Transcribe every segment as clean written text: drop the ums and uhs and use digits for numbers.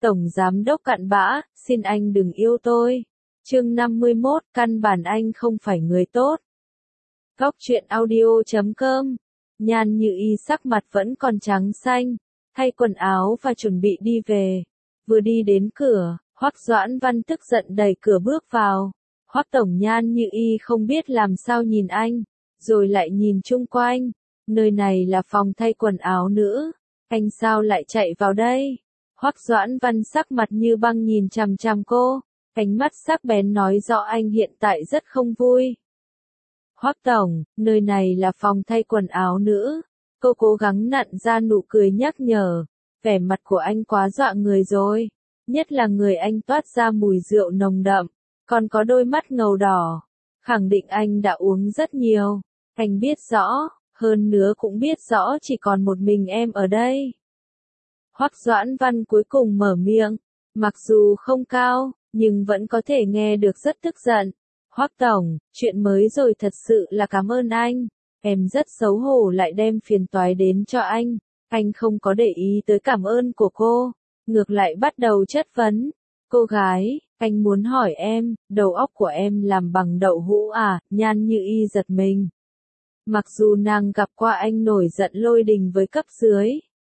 Tổng Giám đốc cặn bã, xin anh đừng yêu tôi. Chương 51, căn bản anh không phải người tốt. Góc truyện audio.com. Nhan Như Y sắc mặt vẫn còn trắng xanh, thay quần áo và chuẩn bị đi về. Vừa đi đến cửa, Hoắc Doãn Văn tức giận đẩy cửa bước vào. Hoắc tổng. Nhan Như Y không biết làm sao nhìn anh, rồi lại nhìn chung quanh. Nơi này là phòng thay quần áo nữa, anh sao lại chạy vào đây? Hoắc Doãn Văn sắc mặt như băng nhìn chằm chằm cô, ánh mắt sắc bén nói rõ anh hiện tại rất không vui. Hoắc tổng, nơi này là phòng thay quần áo nữa. Cô cố gắng nặn ra nụ cười nhắc nhở, vẻ mặt của anh quá dọa người rồi, nhất là người anh toát ra mùi rượu nồng đậm, còn có đôi mắt ngầu đỏ, khẳng định anh đã uống rất nhiều. Anh biết rõ, hơn nữa cũng biết rõ chỉ còn một mình em ở đây. Hoắc Doãn Văn cuối cùng mở miệng, mặc dù không cao, nhưng vẫn có thể nghe được rất tức giận. Hoắc tổng, chuyện mới rồi, thật sự là cảm ơn anh. Em rất xấu hổ lại đem phiền toái đến cho anh. Anh không có để ý tới cảm ơn của cô, ngược lại bắt đầu chất vấn. Cô gái, anh muốn hỏi em, đầu óc của em làm bằng đậu hũ à? Nhan Như Y giật mình. Mặc dù nàng gặp qua anh nổi giận lôi đình với cấp dưới,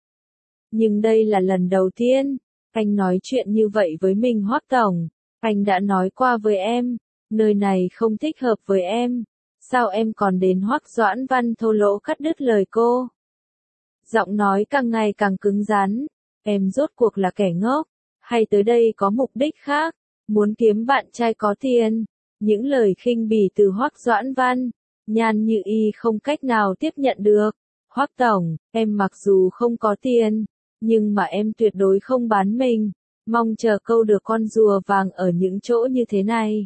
nhưng đây là lần đầu tiên anh nói chuyện như vậy với mình. Hoắc tổng, anh đã nói qua với em, nơi này không thích hợp với em. Sao em còn đến? Hoắc Doãn Văn thô lỗ cắt đứt lời cô. Giọng nói càng ngày càng cứng rắn. Em rốt cuộc là kẻ ngốc, hay tới đây có mục đích khác, muốn kiếm bạn trai có tiền? Những lời khinh bỉ từ Hoắc Doãn Văn, Nhan Như Y không cách nào tiếp nhận được. Hoắc tổng, em mặc dù không có tiền, nhưng mà em tuyệt đối không bán mình, mong chờ câu được con rùa vàng ở những chỗ như thế này.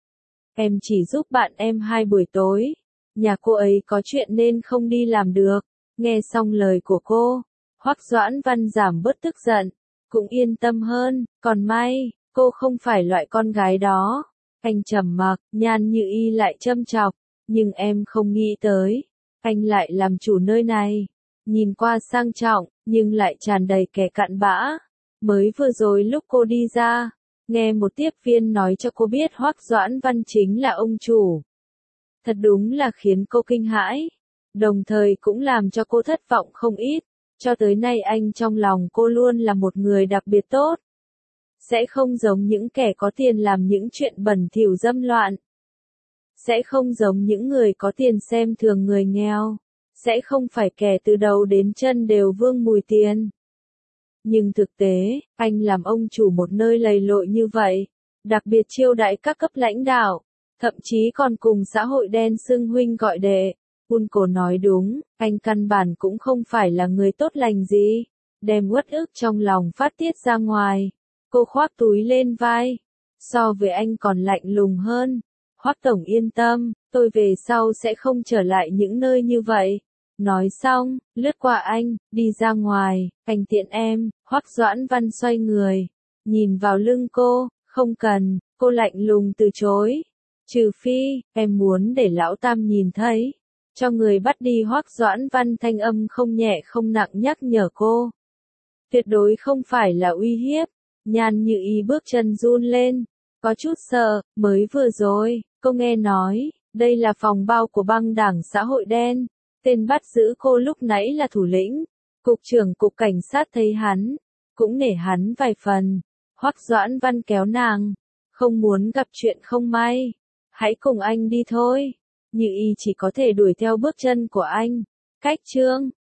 Em chỉ giúp bạn em 2 buổi tối, nhà cô ấy có chuyện nên không đi làm được. Nghe xong lời của cô, Hoắc Doãn Văn giảm bớt tức giận, cũng yên tâm hơn, còn may, cô không phải loại con gái đó. Anh trầm mặc, Nhan Như Y lại châm chọc, nhưng em không nghĩ tới, anh lại làm chủ nơi này, nhìn qua sang trọng, nhưng lại tràn đầy kẻ cặn bã. Mới vừa rồi lúc cô đi ra, nghe một tiếp viên nói cho cô biết Hoắc Doãn Văn chính là ông chủ. Thật đúng là khiến cô kinh hãi, đồng thời cũng làm cho cô thất vọng không ít. Cho tới nay anh trong lòng cô luôn là một người đặc biệt tốt, sẽ không giống những kẻ có tiền làm những chuyện bẩn thỉu dâm loạn, sẽ không giống những người có tiền xem thường người nghèo, sẽ không phải kẻ từ đầu đến chân đều vương mùi tiền. Nhưng thực tế, anh làm ông chủ một nơi lầy lội như vậy, đặc biệt chiêu đãi các cấp lãnh đạo, thậm chí còn cùng xã hội đen xưng huynh gọi đệ. Cô nói đúng, anh căn bản cũng không phải là người tốt lành gì, đem uất ức trong lòng phát tiết ra ngoài. Cô khoác túi lên vai, so với anh còn lạnh lùng hơn. Hoắc tổng yên tâm, tôi về sau sẽ không trở lại những nơi như vậy. Nói xong, lướt qua anh, đi ra ngoài, anh tiện em. Hoắc Doãn Văn xoay người, nhìn vào lưng cô, không cần, cô lạnh lùng từ chối. Trừ phi, em muốn để lão tam nhìn thấy, cho người bắt đi. Hoắc Doãn Văn thanh âm không nhẹ không nặng nhắc nhở cô. Tuyệt đối không phải là uy hiếp. Nhan Như Y bước chân run lên, có chút sợ. Mới vừa rồi, cô nghe nói, đây là phòng bao của băng đảng xã hội đen. Tên bắt giữ cô lúc nãy là thủ lĩnh, cục trưởng cục cảnh sát thấy hắn, cũng nể hắn vài phần. Hoắc Doãn Văn kéo nàng, không muốn gặp chuyện không may, hãy cùng anh đi thôi. Như Y chỉ có thể đuổi theo bước chân của anh. Cách chương